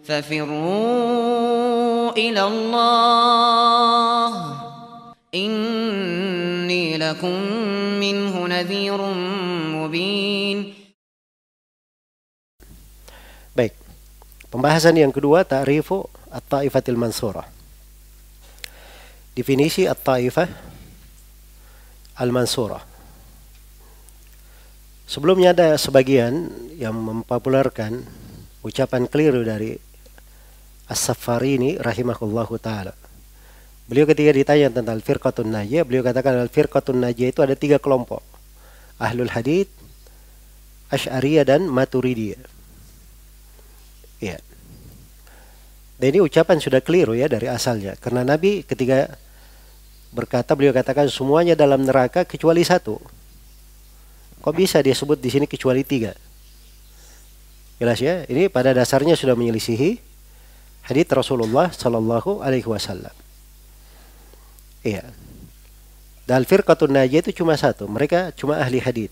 ففروا إلى الله إني لكم منه نذير مبين. Baik. Pembahasan yang kedua, ta'rifu at-ta'ifatil mansurah. Definisi at-ta'ifah al-mansurah. Sebelumnya ada sebagian yang mempopulerkan ucapan keliru dari As-Safarini rahimahullahu ta'ala. Beliau ketika ditanya tentang al-firqatun najiyah, beliau katakan al-firqatun najiyah itu ada 3 kelompok. Ahlul hadith, Asy'ariyah dan Maturidiyah. Ya. Dan ini ucapan sudah keliru ya dari asalnya. Karena Nabi ketika berkata, beliau katakan semuanya dalam neraka kecuali 1. Kok bisa dia sebut di sini kecuali 3? Jelas ya, ini pada dasarnya sudah menyelisihi hadits Rasulullah sallallahu alaihi wasallam. Iya. Dan firqatun najiyah itu cuma 1, mereka cuma ahli hadits.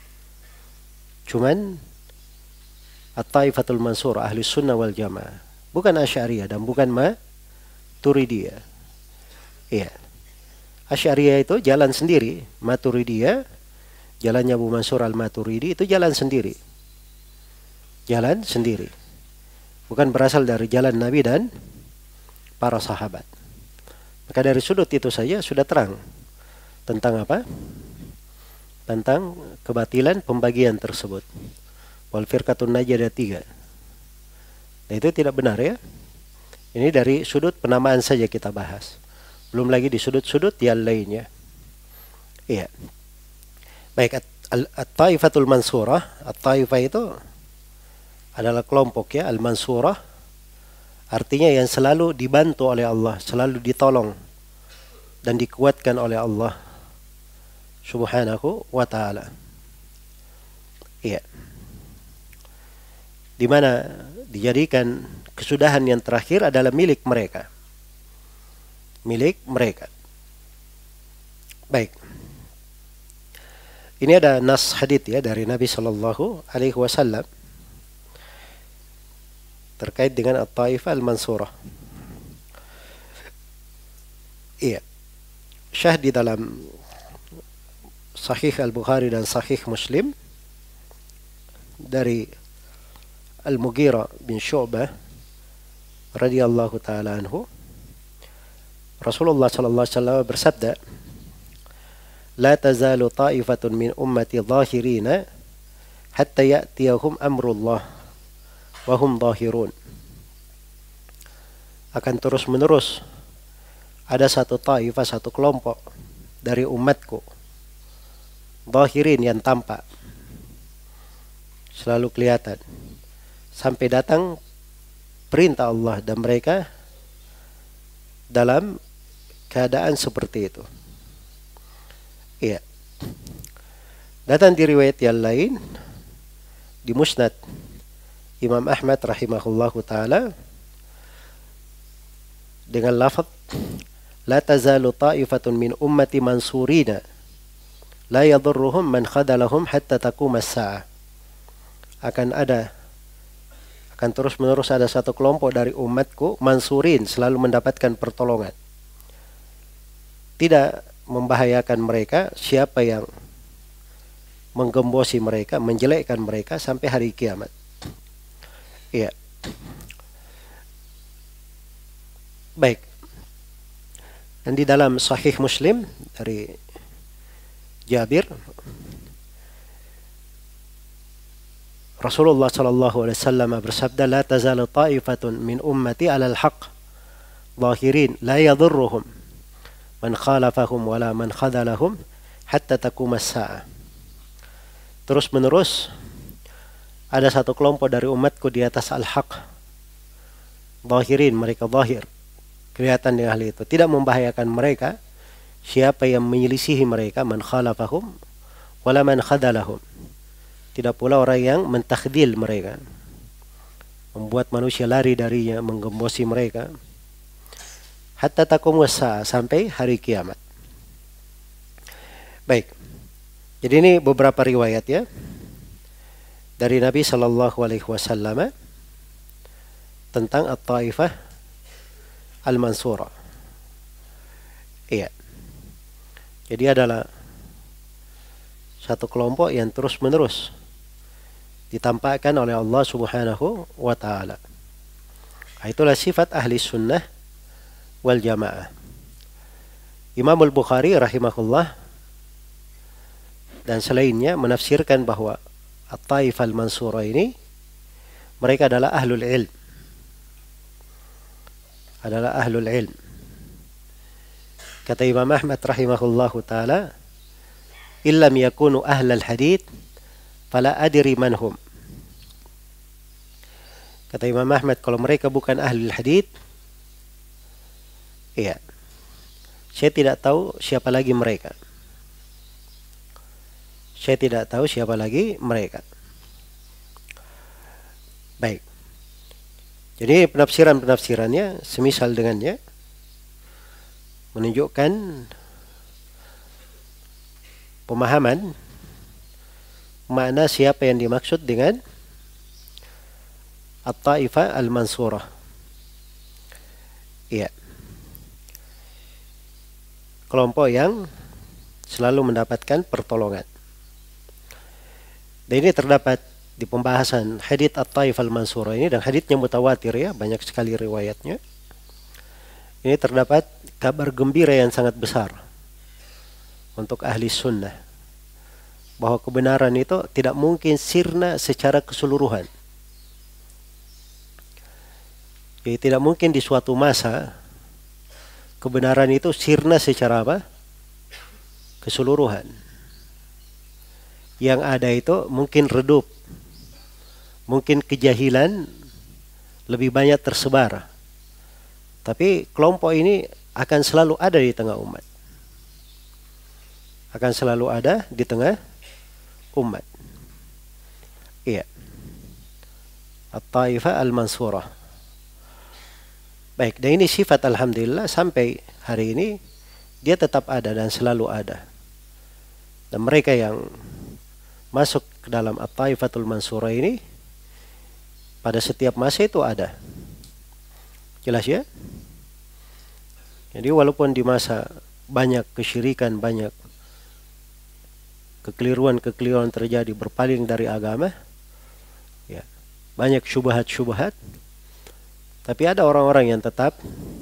Cuman at-taifatul mansurah, ahli sunnah wal jamaah, bukan Asy'ariyah dan bukan Maturidiyah. Iya. Asy'ariyah itu jalan sendiri, Maturidiyah jalannya Abu Mansur al-Maturidi itu jalan sendiri. Jalan sendiri. Bukan berasal dari jalan Nabi dan para sahabat. Maka dari sudut itu saja sudah terang tentang apa? Tentang kebatilan pembagian tersebut. Wal firqatun najiyah ada 3. Nah, itu tidak benar ya. Ini dari sudut penamaan saja kita bahas. Belum lagi di sudut-sudut yang lainnya. Iya. Baik, at-taifatul mansurah, at-taifah itu adalah kelompok ya, al-mansurah. Artinya yang selalu dibantu oleh Allah, selalu ditolong dan dikuatkan oleh Allah Subhanahu wa ta'ala. Iya. Di mana dijadikan kesudahan yang terakhir adalah milik mereka. Milik mereka. Baik. Ini ada nas hadits ya dari Nabi sallallahu alaihi wasallam terkait dengan at-taifah al-mansurah. Iya. Syah di dalam Sahih Al-Bukhari dan Sahih Muslim dari Al-Mughirah bin Syu'bah radhiyallahu taala anhu, Rasulullah sallallahu alaihi wasallam bersabda, "La tazalu ta'ifatun min ummati dhahirina hatta ya'tiyahum amrullah wa hum dhahirun." Akan terus-menerus ada satu taifah, satu kelompok dari umatku, dhahirin yang tampak, selalu kelihatan, sampai datang perintah Allah dan mereka dalam keadaan seperti itu. Iya. Datang di riwayat yang lain di Musnad Imam Ahmad rahimahullahu taala dengan lafaz la tazalu ta'ifatun min ummati mansurina la yadurruhum man khadalahum hatta taqum as-sa'ah. Akan terus-menerus ada satu kelompok dari umatku mansurin, selalu mendapatkan pertolongan. Tidak membahayakan mereka siapa yang menggembosi mereka, menjelekkan mereka sampai hari kiamat. Iya. Baik. Dan di dalam Sahih Muslim dari Jabir, Rasulullah sallallahu alaihi wasallam bersabda, "La tazalu ta'ifatun min ummati 'alal haqq, zahirin la yadhurruhum man khalafahum wala man khadalahum hatta taqum as-sa'ah." Terus menerus ada satu kelompok dari umatku di atas al-haq, zahirin, mereka zahir, kelihatan di ahli itu, tidak membahayakan mereka siapa yang menyelisihi mereka, man khalafahum wala man khadalahum, tidak pula orang yang mentakhdil mereka, membuat manusia lari darinya, menggembosi mereka, hatta taqum as-sa'ah, sampai hari kiamat. Baik. Jadi ini beberapa riwayat ya dari Nabi sallallahu alaihi wasallam tentang At-Taifah Al-Mansurah. Iya. Jadi adalah satu kelompok yang terus-menerus ditampakkan oleh Allah Subhanahu wa taala. Itulah sifat ahli sunnah wal jamaah. Imam Al-Bukhari rahimahullah dan selainnya menafsirkan bahwa At-Taifah Al-Mansurah ini mereka adalah ahlul ilm. Adalah ahlul ilm. Kata Imam Ahmad rahimahullahu taala, "Illam yakunu ahlal hadits fala adri manhum." Kata Imam Ahmad, kalau mereka bukan ahlul hadits, iya, saya tidak tahu siapa lagi mereka. Saya tidak tahu siapa lagi mereka. Baik. Jadi penafsirannya semisal dengannya menunjukkan pemahaman makna siapa yang dimaksud dengan At-Taifah Al-Mansurah. Iya. Kelompok yang selalu mendapatkan pertolongan. Dan ini terdapat di pembahasan hadits At-Taifah Al-Mansurah ini, dan haditsnya mutawatir ya, banyak sekali riwayatnya. Ini terdapat kabar gembira yang sangat besar untuk ahli sunnah, bahwa kebenaran itu tidak mungkin sirna secara keseluruhan. Jadi tidak mungkin di suatu masa kebenaran itu sirna secara apa? Keseluruhan. Yang ada itu mungkin redup, mungkin kejahilan lebih banyak tersebar. Tapi kelompok ini akan selalu ada di tengah umat. Akan selalu ada di tengah umat. Iya. At-Taifah Al-Mansurah. Baik, dan ini sifat alhamdulillah sampai hari ini dia tetap ada dan selalu ada. Dan mereka yang masuk ke dalam At-Taifatul Mansurah ini pada setiap masa itu ada. Jelas ya? Jadi walaupun di masa banyak kesyirikan, banyak kekeliruan terjadi, berpaling dari agama, ya, banyak syubhat-syubhat, tapi ada orang-orang yang tetap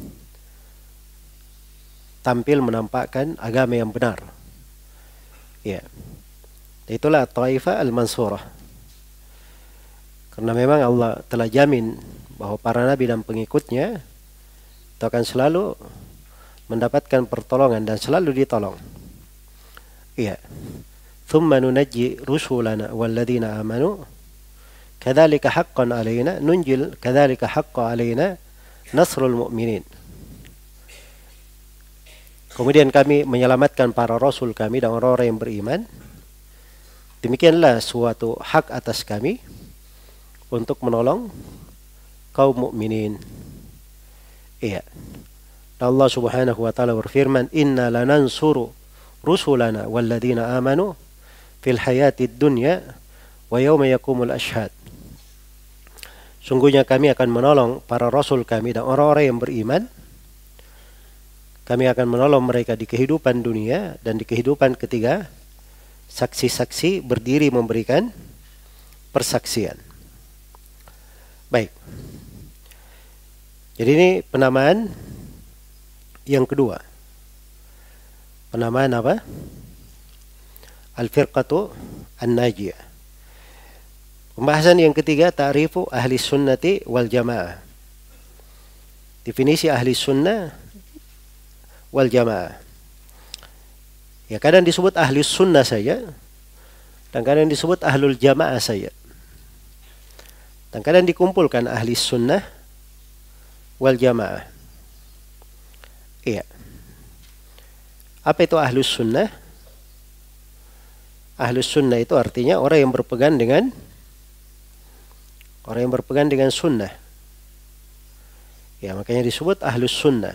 tampil menampakkan agama yang benar. Ya. Itulah Taifah Al-Mansurah. Karena memang Allah telah jamin bahwa para nabi dan pengikutnya itu akan selalu mendapatkan pertolongan dan selalu ditolong. Iya. Thumma nunajji rusulana walladzina amanu kadzalika haqqan alaina nunjil kadzalika haqqan alaina nasrul mu'minin. Kemudian kami menyelamatkan para rasul kami dan orang-orang yang beriman. Demikianlah suatu hak atas kami untuk menolong kaum mukminin. Iya. Allah Subhanahu wa taala berfirman, "Inna lanansuru rusulana walladzina amanu fil hayatid dunya wa yauma yaqumul ashhad." Sungguhnya kami akan menolong para rasul kami dan orang-orang yang beriman. Kami akan menolong mereka di kehidupan dunia dan di kehidupan ketiga saksi-saksi berdiri memberikan persaksian. Baik. Jadi ini penamaan yang kedua. Penamaan apa? Al-Firqatu An-Najiyah. Pembahasan yang ketiga, ta'rifu ahli sunnati wal jamaah. Definisi ahli sunnah wal jamaah. Ya, kadang disebut ahli sunnah saja, dan kadang disebut ahlul jamaah saja. Dan kadang dikumpulkan ahli sunnah wal jamaah. Iya. Apa itu ahlus sunnah? Ahlus sunnah itu artinya orang yang berpegang dengan sunnah. Ya, makanya disebut ahlus sunnah.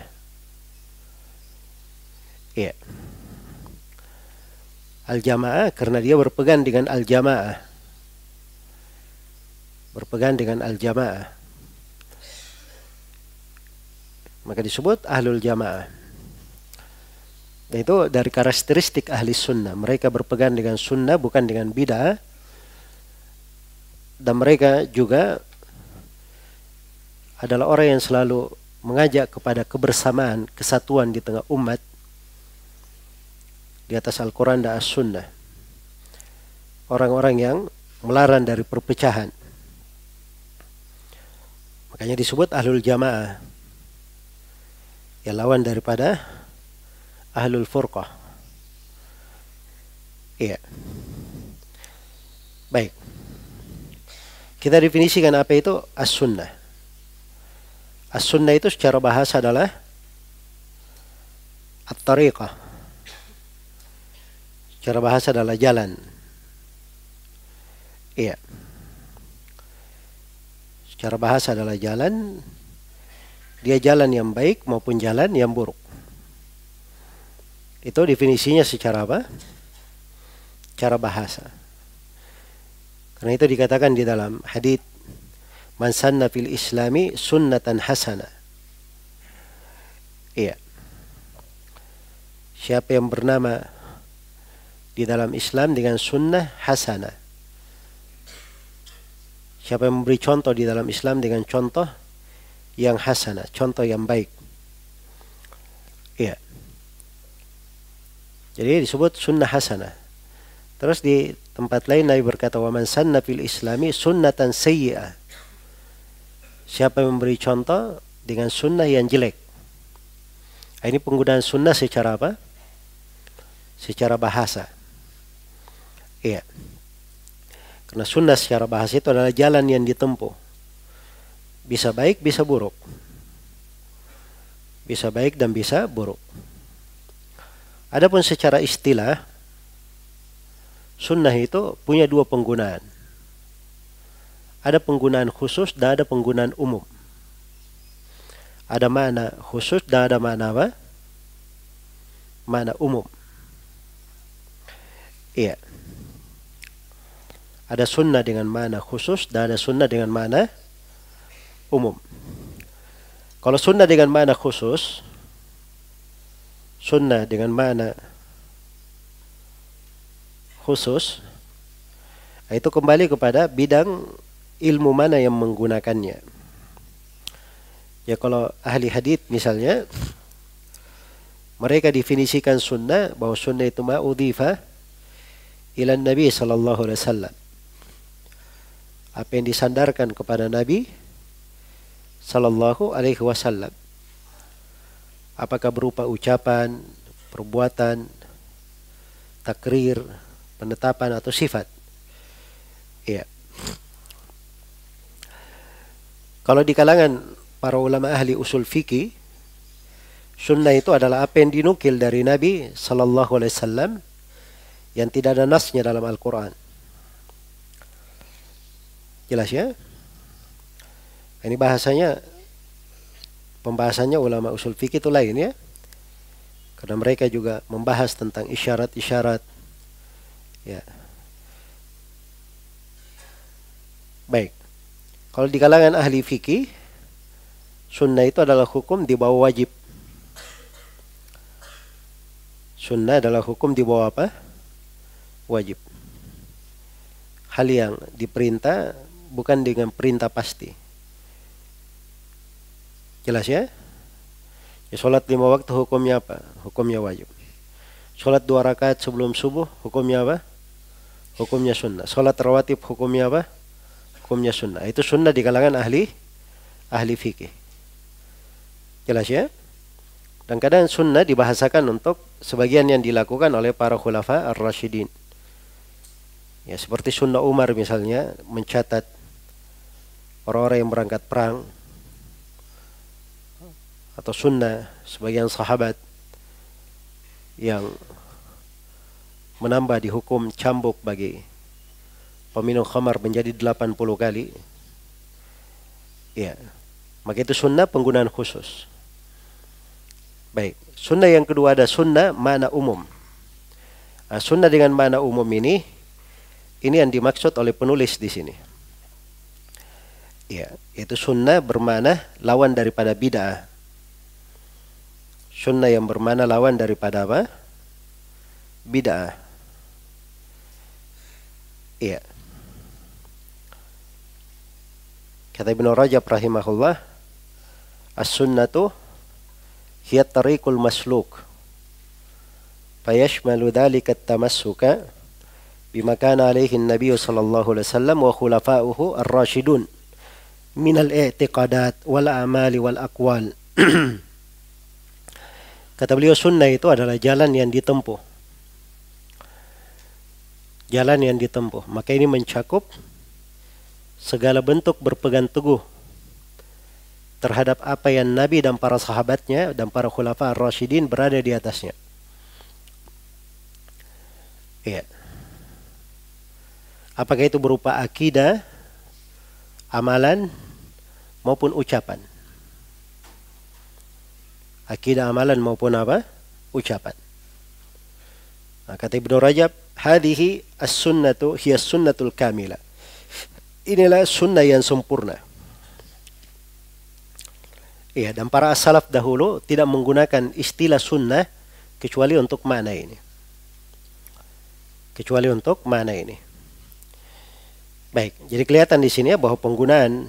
Iya. Al-jamaah karena dia berpegang dengan al-jamaah. Berpegang dengan al-jamaah. maka disebut ahlul jamaah. Dan itu dari karakteristik ahli sunnah. Mereka berpegang dengan sunnah, bukan dengan bid'ah. Dan mereka juga adalah orang yang selalu mengajak kepada kebersamaan, kesatuan di tengah umat di atas Al-Quran dan As-Sunnah. Orang-orang yang melarang dari perpecahan. Makanya disebut ahlul jamaah. Ya, lawan daripada ahlul furqah. Iya. Baik. Kita definisikan apa itu as-sunnah. As-sunnah itu secara bahasa adalah at-tariqah. Secara bahasa adalah jalan. Iya. Secara bahasa adalah jalan. Dia jalan yang baik maupun jalan yang buruk. Itu definisinya secara apa? Cara bahasa. Karena itu dikatakan di dalam hadits, man sanna fil islami sunnatan hasanah. Iya. Siapa yang bernama di dalam Islam dengan sunnah hasanah. Siapa yang memberi contoh di dalam Islam dengan contoh yang hasanah, contoh yang baik. Iya. Jadi disebut sunnah hasanah. Terus di tempat lain Nabi berkata, wa man sanna fil islami sunnatan sayyi'ah. Siapa yang memberi contoh dengan sunnah yang jelek. Ini penggunaan sunnah secara apa? Secara bahasa. Iya. Karena sunnah secara bahasa itu adalah jalan yang ditempuh. Bisa baik, bisa buruk. Bisa baik dan bisa buruk. Adapun secara istilah, sunnah itu punya dua penggunaan. Ada penggunaan khusus dan ada penggunaan umum. Ada makna khusus dan ada makna apa? Makna umum. Iya. Ada sunnah dengan makna khusus dan ada sunnah dengan makna umum. Kalau sunnah dengan makna khusus, sunnah dengan makna khusus, itu kembali kepada bidang ilmu mana yang menggunakannya. Ya, kalau ahli hadits misalnya, mereka definisikan sunnah bahwa sunnah itu ma'udhifa ila Nabi sallallahu alaihi wasallam. Apa yang disandarkan kepada Nabi sallallahu alaihi wasallam. Apakah berupa ucapan, perbuatan, takrir, penetapan atau sifat. Iya. Kalau di kalangan para ulama ahli usul fikih, sunnah itu adalah apa yang dinukil dari Nabi sallallahu alaihi wasallam yang tidak ada nasnya dalam Al-Quran. Jelas ya? Ini bahasanya, pembahasannya ulama usul fikih itu lain ya. Karena mereka juga membahas tentang isyarat-isyarat. Ya. Baik. Kalau di kalangan ahli fikih, sunnah itu adalah hukum di bawah wajib. Sunnah adalah hukum di bawah apa? Wajib. Hal yang diperintah bukan dengan perintah pasti. Jelas ya? Ya, sholat 5 waktu hukumnya apa? Hukumnya wajib. Sholat 2 rakaat sebelum subuh hukumnya apa? Hukumnya sunnah. Sholat rawatib hukumnya apa? Hukumnya sunnah. Itu sunnah di kalangan ahli fikih. Jelas ya? Dan kadang sunnah dibahasakan untuk sebagian yang dilakukan oleh para khulafa ar-rasyidin. Ya, seperti sunnah Umar misalnya, mencatat orang-orang yang berangkat perang, atau sunnah sebagian sahabat yang menambah di hukum cambuk bagi peminum khamar menjadi 80 kali. Ya, maka itu sunnah penggunaan khusus. Baik, sunnah yang kedua ada sunnah makna umum. Nah, sunnah dengan makna umum ini yang dimaksud oleh penulis di sini. Ya, yaitu sunnah bermakna lawan daripada bid'ah. Sunnah yang bermakna lawan daripada apa? Bid'ah. Iya. Kata Ibnu Rajab rahimahullah, as-sunnatu hiya tariqul masluk. Fayashmalu dhalika at-tamassuka bima kana alaihi an-nabiy sallallahu alaihi wasallam wa khulafa'uhu ar-rasyidun min al-i'tiqadat wal a'mali wal aqwal. Kata beliau, sunnah itu adalah jalan yang ditempuh. Jalan yang ditempuh. Maka ini mencakup segala bentuk berpegang teguh terhadap apa yang Nabi dan para sahabatnya dan para khulafa ar-rasyidin berada di atasnya. Iya. Apakah itu berupa akidah, amalan, maupun ucapan. Akidah, amalan maupun apa? Ucapan. Nah, kata Ibnu Rajab, hadhihi as-sunnatu hiya sunnatul kamilah. Inilah sunnah yang sempurna. Iya, dan para as-salaf dahulu tidak menggunakan istilah sunnah kecuali untuk makna ini. Kecuali untuk makna ini. Baik, jadi kelihatan di sini ya bahwa penggunaan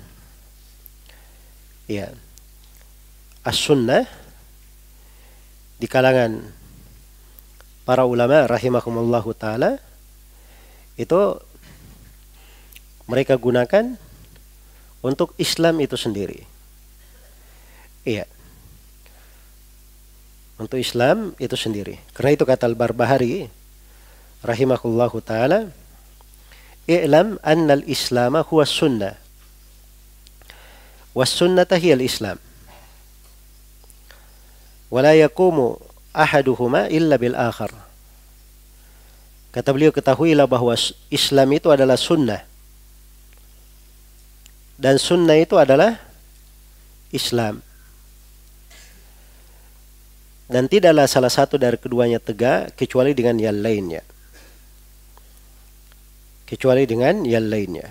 ya as-sunnah di kalangan para ulama rahimahumullahu ta'ala itu mereka gunakan untuk Islam itu sendiri. Iya. Untuk Islam itu sendiri. Karena itu kata Al-Barbahari rahimahullahu ta'ala, i'lam anna al-islama huwa sunnah was sunnata hiya al-islam. Wala yaqumu ahaduhuma illa bil akhar. Kata beliau, ketahuilah bahwa Islam itu adalah sunnah dan sunnah itu adalah Islam, dan tidaklah salah satu dari keduanya tegak kecuali dengan yang lainnya. Kecuali dengan yang lainnya.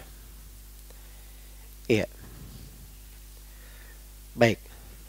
Iya. Baik.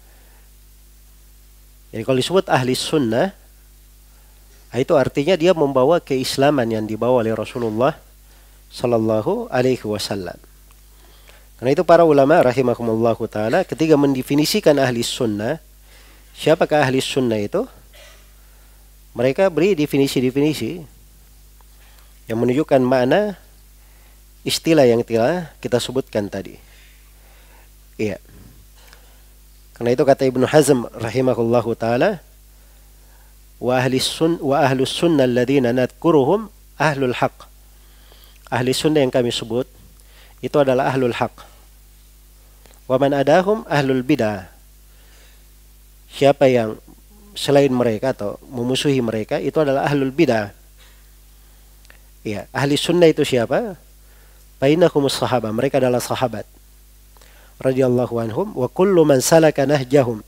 Jadi kalau disebut ahli sunnah, itu artinya dia membawa keislaman yang dibawa oleh Rasulullah sallallahu alaihi wasallam. Karena itu para ulama rahimahumullahu ta'ala ketika mendefinisikan ahli sunnah, siapakah ahli sunnah itu? Mereka beri definisi-definisi yang menunjukkan makna istilah yang telah kita sebutkan tadi. Iya. Karena itu kata Ibnu Hazm rahimahullahu ta'ala, wa ahlus sunnah alladhina nadkuruhum ahlul haq. Ahli sunnah yang kami sebut itu adalah ahlul haq. Wa man adahum ahlul bidah. Siapa yang selain mereka atau memusuhi mereka itu adalah ahlul bidah. Ya, ahli sunnah itu siapa? Bainahumus sahabah, mereka adalah sahabat radhiyallahu anhum, wa kullu man salaka nahjahum.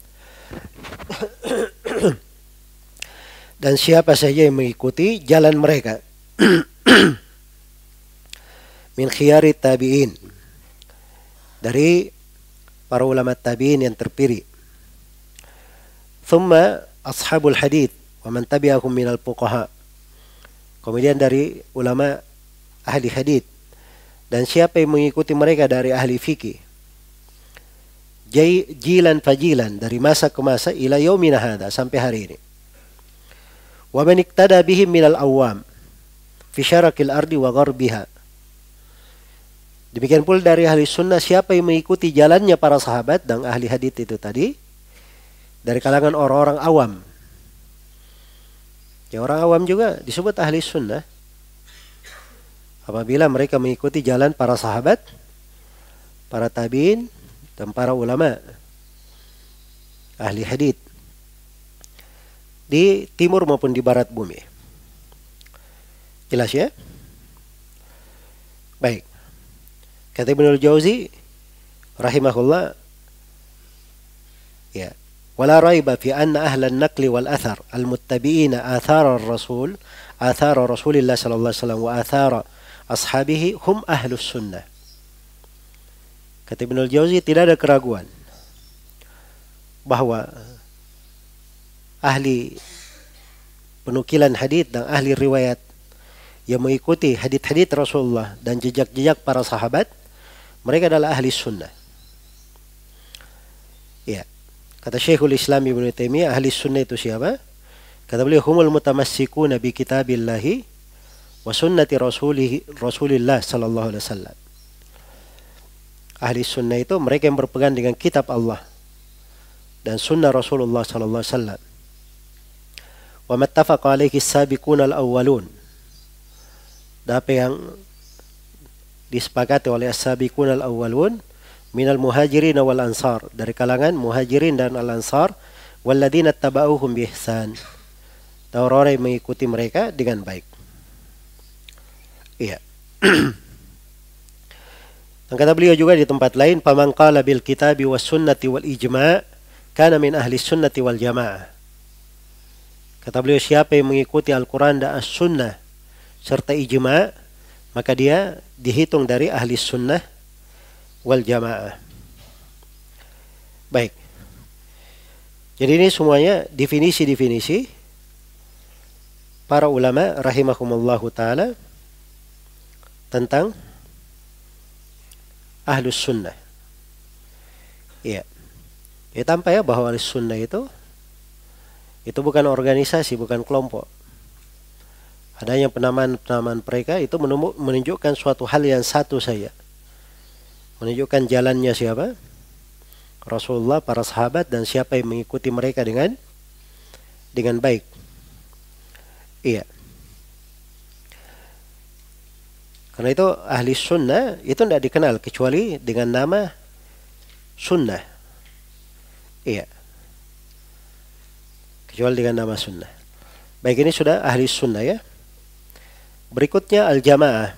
Dan siapa saja yang mengikuti jalan mereka min khiyari tabi'in, dari para ulama tabi'in yang terpilih. Thumma ashabul hadith wa man tabi'ahum minal fuqaha. Kemudian dari ulama ahli hadith, dan siapa yang mengikuti mereka dari ahli fikih. Jilan fajilan, dari masa ke masa, ila yaumina hadha, sampai hari ini. Wa man iktada bihim minal awam fi syarakil ardi wa gharbiha. Demikian pula dari ahli sunnah siapa yang mengikuti jalannya para sahabat dan ahli hadith itu tadi, dari kalangan orang-orang awam. Ya, orang awam juga disebut ahli sunnah apabila mereka mengikuti jalan para sahabat, para tabi'in, dan para ulama ahli hadith di timur maupun di barat bumi. Jelas ya? Baik. Kata Ibnul Jauzi rahimahullah, ya, wala raiba fi anna ahlan naqli wal athar al-muttabi'ina athara ar-rasul, athara Rasulillah sallallahu alaihi wasallam wa athara ashabihi hum ahlus sunnah. Kata Ibnul Jauzi, tidak ada keraguan bahwa ahli penukilan hadits dan ahli riwayat yang mengikuti hadits-hadits Rasulullah dan jejak-jejak para sahabat, mereka adalah ahli sunnah. Ya. Kata Syekhul Islam Ibnu Taimiyah, ahli sunnah itu siapa? Kata beliau, humul mutamassikuna bi kitabillahi wa sunnati Rasulillah sallallahu alaihi wasallam. Ahli sunnah itu mereka yang berpegang dengan kitab Allah dan sunnah Rasulullah sallallahu alaihi wasallam. Wa mattafaqa alaihi as-sabiquna al-awwalun. Apa yang disepakati oleh as-sabiquna al-awwalun minal muhajirin wal ansar, dari kalangan muhajirin dan al-ansar, walladzina tabauhum bi ihsan, orang-orang yang mengikuti mereka dengan baik. Iya. Dan kata beliau juga di tempat lain, faman qala bil kitabi was sunnati wal ijma' kana min ahli sunnati wal jamaah. Kata beliau, siapa yang mengikuti Al-Quran dan As-Sunnah serta ijma', maka dia dihitung dari ahli sunnah wal jamaah. Baik. Jadi ini semuanya definisi-definisi para ulama rahimahumullahu ta'ala tentang ahlus sunnah. Iya. Ya, tanpa ya bahwa ahlus sunnah itu bukan organisasi, bukan kelompok. Adanya penamaan-penamaan mereka itu menunjukkan suatu hal yang satu saja. Menunjukkan jalannya siapa? Rasulullah, para sahabat, dan siapa yang mengikuti mereka dengan baik. Iya. Karena itu ahli sunnah itu tidak dikenal kecuali dengan nama sunnah. Iya. Kecuali dengan nama sunnah. Baik, ini sudah ahli sunnah ya. Berikutnya al-jamaah.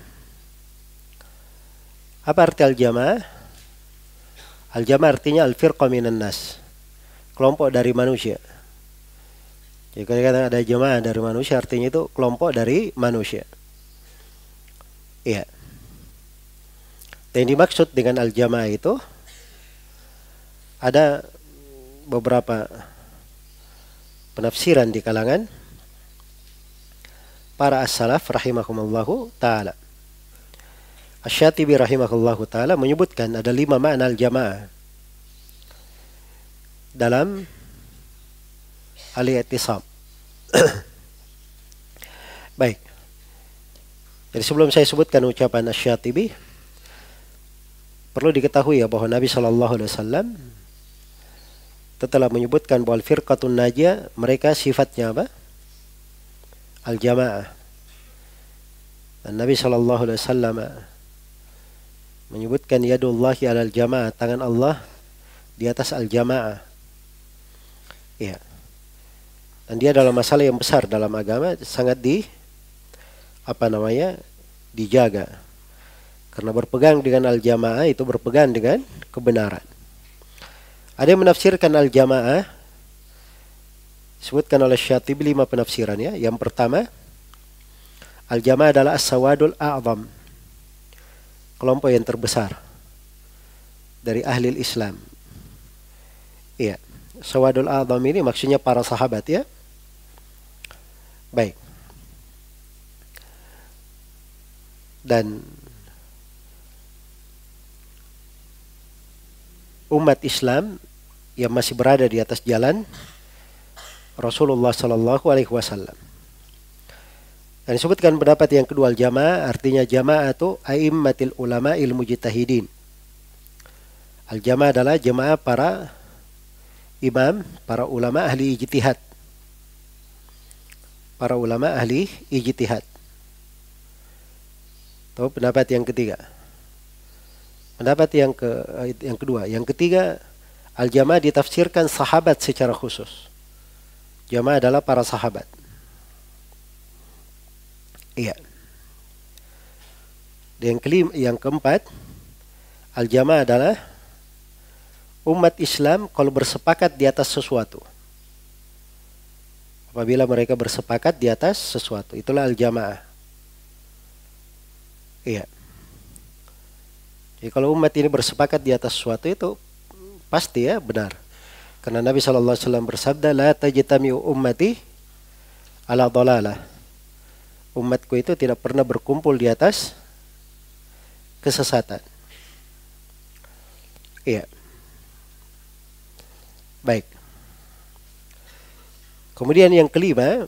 Apa arti al-jamaah? Al-jamaah artinya al-firqa minan nas, kelompok dari manusia. Jadi kalau ada jamaah dari manusia, artinya itu kelompok dari manusia. Iya. Dan yang dimaksud dengan al-jamaah itu ada beberapa penafsiran di kalangan para as-salaf rahimahumullahu ta'ala. Asy-Syatibi rahimahullahu ta'ala menyebutkan ada 5 makna al-jamaah dalam al-i'tisam. Baik. Jadi sebelum saya sebutkan ucapan Asy-Syatibi, perlu diketahui ya bahwa Nabi sallallahu alaihi wasallam telah menyebutkan bahwa al-firqatun najiyah, mereka sifatnya apa? Al-jamaah. Dan Nabi sallallahu alaihi wasallam menyebutkan yadullahi alal jamaah, tangan Allah di atas al-jamaah. Ya. Dan dia dalam masalah yang besar dalam agama sangat dijaga. Karena berpegang dengan al-jamaah itu berpegang dengan kebenaran. Ada yang menafsirkan al-jamaah, disebutkan oleh Syatibi 5 penafsiran ya. Yang pertama, al-jamaah adalah as-sawadul a'zam, kelompok yang terbesar dari ahli Islam. Iya, sawadul a'zam ini maksudnya para sahabat ya. Baik. Dan umat Islam yang masih berada di atas jalan Rasulullah sallallahu alaihi wasallam. Dan disebutkan pendapat yang kedua, al-jamaah artinya jama'atu a'immatil ulama'il mujtahidin. Al-jamaah adalah jamaah para imam, para ulama ahli ijtihad. Para ulama ahli ijtihad. Itu pendapat yang ketiga. Pendapat yang kedua, yang ketiga, al-jamaah ditafsirkan sahabat secara khusus. Jamaah adalah para sahabat. Iya. Yang keempat, al-jamaah adalah umat Islam kalau bersepakat di atas sesuatu. Apabila mereka bersepakat di atas sesuatu, itulah al-jamaah. Iya. Jadi kalau umat ini bersepakat di atas sesuatu itu pasti ya benar. Karena Nabi SAW bersabda, la tajtami'u ummati ala dhalalah. Umatku itu tidak pernah berkumpul di atas kesesatan. Iya. Baik. Kemudian yang kelima,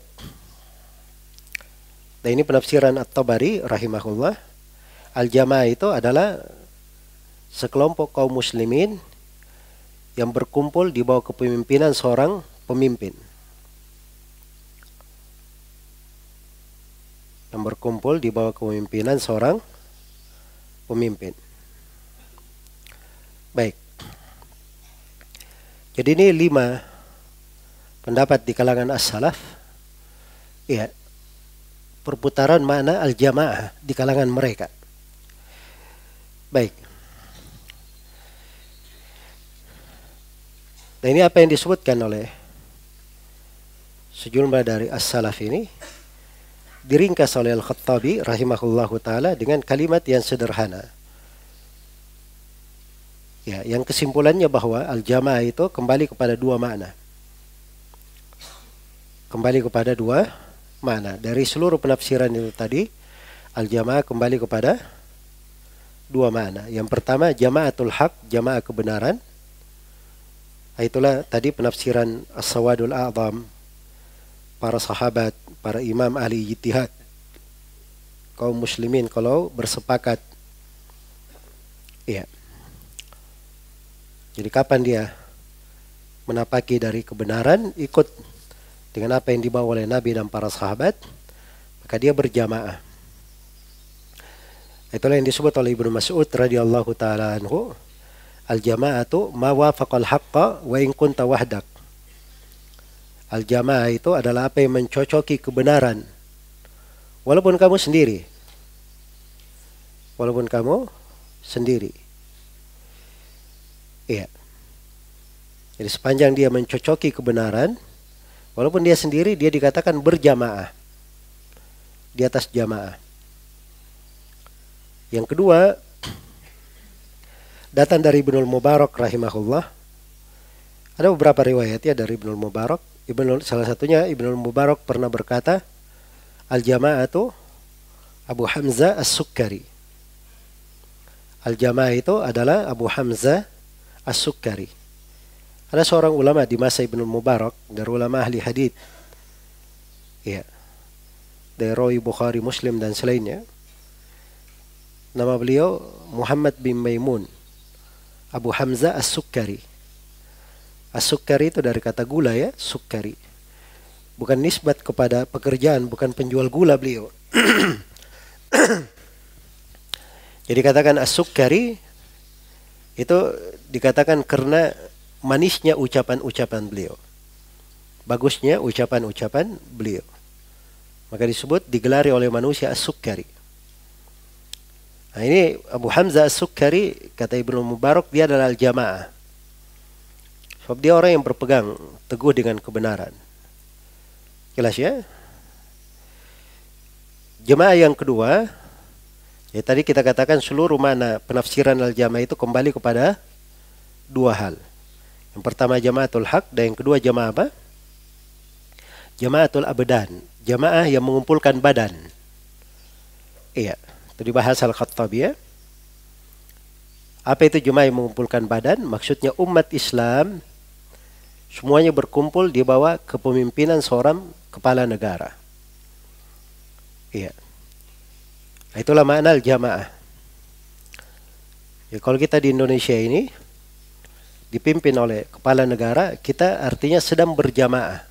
dan ini penafsiran At-Tabari rahimahullah, al-jamaah itu adalah sekelompok kaum muslimin yang berkumpul di bawah kepemimpinan seorang pemimpin. Yang berkumpul di bawah kepemimpinan seorang pemimpin. Baik. Jadi ini 5 pendapat di kalangan as-salaf. Ya. Perputaran makna al-jamaah di kalangan mereka. Baik. Nah, ini apa yang disebutkan oleh sejumlah dari as-salaf ini diringkas oleh Al-Khattabi rahimahullahu taala dengan kalimat yang sederhana. Ya, yang kesimpulannya bahwa al-jamaah itu kembali kepada 2 makna. Kembali kepada 2 makna. Dari seluruh penafsiran itu tadi, al-jamaah kembali kepada 2 makna. Yang pertama, jamaatul haq, jamaah kebenaran. Itulah tadi penafsiran as-sawadul a'zam, para sahabat, para imam ahli ijtihad, kaum muslimin kalau bersepakat. Iya. Jadi kapan dia menapaki dari kebenaran, ikut dengan apa yang dibawa oleh Nabi dan para sahabat, maka dia berjamaah. Itulah yang disebut oleh Ibnu Mas'ud radhiyallahu taala anhu, al-jama'atu ma wafaqal haqqa wa in kunta wahdak. Al-jamaah itu adalah apa yang mencocoki kebenaran walaupun kamu sendiri. Walaupun kamu sendiri. Iya. Jadi sepanjang dia mencocoki kebenaran walaupun dia sendiri, dia dikatakan berjamaah. Di atas jamaah. Yang kedua, datang dari Ibnul Mubarak rahimahullah. Ada beberapa riwayat ya dari Ibnul Mubarak. Salah satunya Ibnul Mubarak pernah berkata, al-jama'atu Abu Hamzah As-Sukkari. Al-jamaah itu adalah Abu Hamzah As-Sukkari. Ada seorang ulama di masa Ibnul Mubarak, dari ulama ahli hadits. Ya. Dari rawi Bukhari, Muslim dan selainnya. Nama beliau Muhammad bin Maimun Abu Hamzah As-Sukkari. As-Sukkari itu dari kata gula ya, sukkari. Bukan nisbat kepada pekerjaan, bukan penjual gula beliau. Jadi katakan As-Sukkari itu dikatakan karena manisnya ucapan-ucapan beliau. Bagusnya ucapan-ucapan beliau. Maka disebut, digelari oleh manusia As-Sukkari. Nah ini Abu Hamzah As-Sukkari, kata Ibnu Mubarak, dia adalah al-jamaah. Sebab dia orang yang berpegang teguh dengan kebenaran. Jelas ya? Jamaah yang kedua, ya tadi kita katakan seluruh mana penafsiran al-jamaah itu kembali kepada 2 hal. Yang pertama jamaatul haq, dan yang kedua jamaah apa? Jamaatul abdan, jamaah yang mengumpulkan badan. Iya. Itu dibahas Al-Khattabi ya. Apa itu jemaah yang mengumpulkan badan? Maksudnya umat Islam semuanya berkumpul di bawah kepemimpinan seorang kepala negara. Iya. Itulah makna al-jamaah. Ya, kalau kita di Indonesia ini dipimpin oleh kepala negara, kita artinya sedang berjamaah.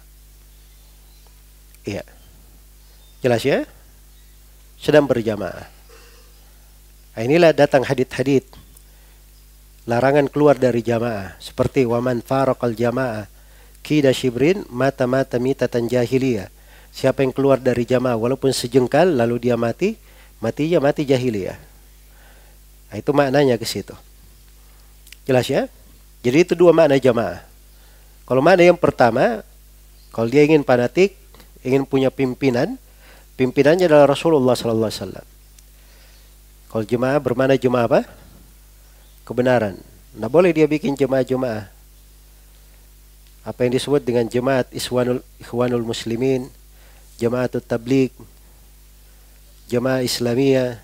Iya. Jelas ya? Sedang berjamaah. Nah, inilah datang hadits-hadits larangan keluar dari jamaah, seperti waman faraqal jamaah kida shibrin mata mitatan jahiliyah. Siapa yang keluar dari jamaah walaupun sejengkal lalu dia matinya mati jahiliyah. Nah, itu maknanya ke situ. Jelas ya? Jadi itu 2 makna jamaah. Kalau makna yang pertama, kalau dia ingin fanatik, ingin punya pimpinan, pimpinannya adalah Rasulullah sallallahu alaihi wasallam. Kalau jemaah bermana jemaah apa? Kebenaran. Nah boleh dia bikin jemaah-jemaah. Apa yang disebut dengan jemaat Ikhwanul Muslimin, Jamaatul Tabligh, Jamaah Islamiyah,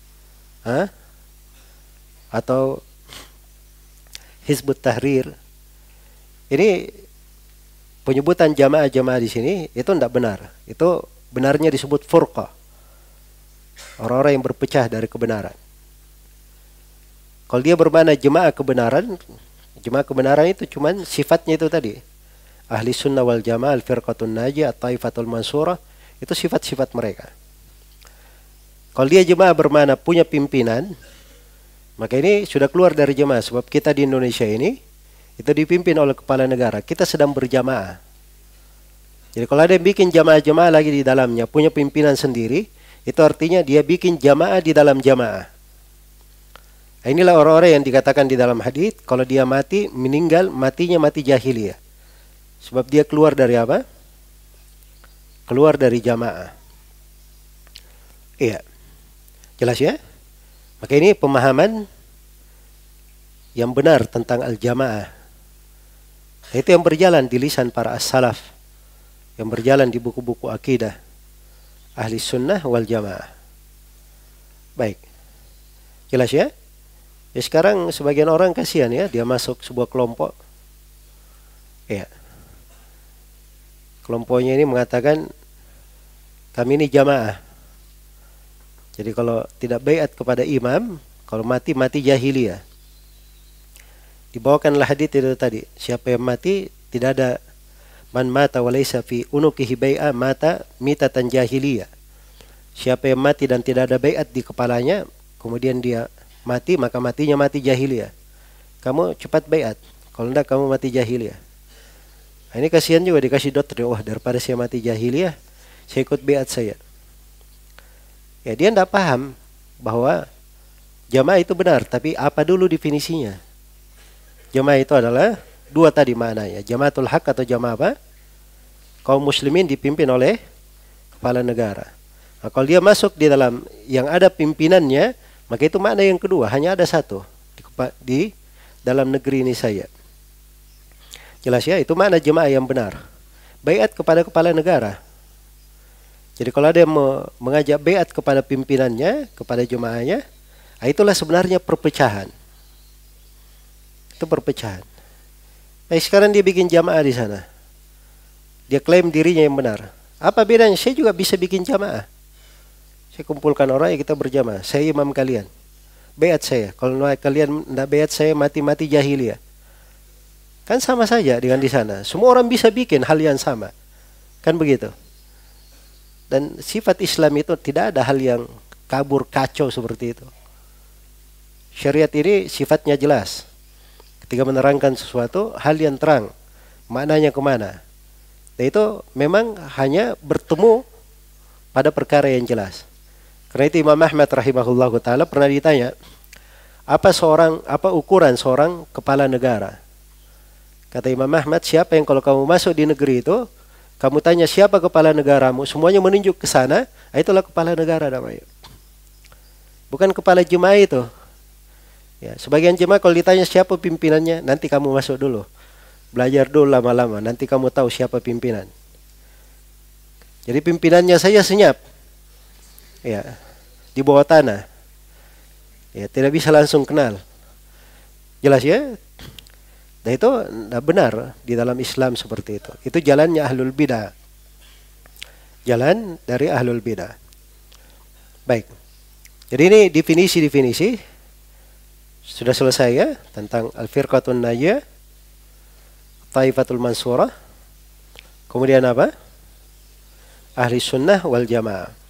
atau Hizbut Tahrir. Ini penyebutan jamaah-jamaah di sini itu tidak benar. Itu benarnya disebut furqah. Orang-orang yang berpecah dari kebenaran. Kalau dia bermakna jemaah kebenaran itu cuman sifatnya itu tadi. Ahli sunnah wal jamaah, al-firqatun najiyah, at-taifatul mansurah, itu sifat-sifat mereka. Kalau dia jemaah bermakna punya pimpinan, maka ini sudah keluar dari jemaah. Sebab kita di Indonesia ini, itu dipimpin oleh kepala negara. Kita sedang berjamaah. Jadi kalau ada yang bikin jamaah-jamaah lagi di dalamnya, punya pimpinan sendiri, itu artinya dia bikin jamaah di dalam jamaah. Inilah orang-orang yang dikatakan di dalam hadis, kalau dia mati, meninggal, matinya mati jahiliyah. Sebab dia keluar dari apa? Keluar dari jamaah. Iya. Jelas ya? Maka ini pemahaman yang benar tentang al-jamaah. Itu yang berjalan di lisan para as-salaf, yang berjalan di buku-buku akidah ahli sunnah wal jamaah. Baik. Jelas ya? Ya sekarang sebagian orang kasihan ya, dia masuk sebuah kelompok. Ya. Kelompoknya ini mengatakan kami ini jamaah. Jadi kalau tidak baiat kepada imam, kalau mati jahiliyah. Dibawakanlah hadits itu tadi, siapa yang mati tidak ada man mata walaysa fi unukihi bai'a mata mitatan jahiliyah. Siapa yang mati dan tidak ada baiat di kepalanya, kemudian dia mati, maka matinya mati jahiliyah. Kamu cepat baiat, kalau tidak kamu mati jahiliyah. Nah, ini kasihan juga dikasih doktrin, wah daripada saya mati jahiliyah, saya ikut baiat saya. Ya dia tidak paham bahwa jamaah itu benar, tapi apa dulu definisinya? Jamaah itu adalah dua tadi maknanya, jamaatul haq atau jamaah apa? Kaum muslimin dipimpin oleh kepala negara. Nah, kalau dia masuk di dalam yang ada pimpinannya, maka itu makna yang kedua, hanya ada satu di dalam negeri ini saya. Jelas ya, itu makna jemaah yang benar. Baiat kepada kepala negara. Jadi kalau ada yang mengajak baiat kepada pimpinannya, kepada jemaahnya, itulah sebenarnya perpecahan. Itu perpecahan. Nah, sekarang dia bikin jamaah di sana. Dia klaim dirinya yang benar. Apa bedanya? Saya juga bisa bikin jamaah. Saya kumpulkan orang, ya kita berjamaah. Saya imam kalian. Baiat saya. Kalau kalian tidak baiat saya, mati-mati jahiliyah. Kan sama saja dengan di sana. Semua orang bisa bikin hal yang sama. Kan begitu. Dan sifat Islam itu tidak ada hal yang kabur kacau seperti itu. Syariat ini sifatnya jelas. Ketika menerangkan sesuatu, hal yang terang. Maknanya kemana. Dan itu memang hanya bertemu pada perkara yang jelas. Karena itu Imam Ahmad rahimahullahu ta'ala pernah ditanya, apa ukuran seorang kepala negara? Kata Imam Ahmad, siapa yang kalau kamu masuk di negeri itu, kamu tanya siapa kepala negaramu, semuanya menunjuk ke sana, itulah kepala negara namanya. Bukan kepala jemaah itu. Ya, sebagian jemaah kalau ditanya siapa pimpinannya, nanti kamu masuk dulu. Belajar dulu lama-lama, nanti kamu tahu siapa pimpinan. Jadi pimpinannya saya senyap. Ya, di bawah tanah. Ya, tidak bisa langsung kenal. Jelas ya? Dan itu tidak benar di dalam Islam seperti itu. Itu jalannya ahlul bidah. Jalan dari ahlul bidah. Baik. Jadi ini definisi-definisi sudah selesai ya tentang al-firqatun najiyah, taifatul mansurah. Kemudian apa? Ahli sunnah wal jamaah.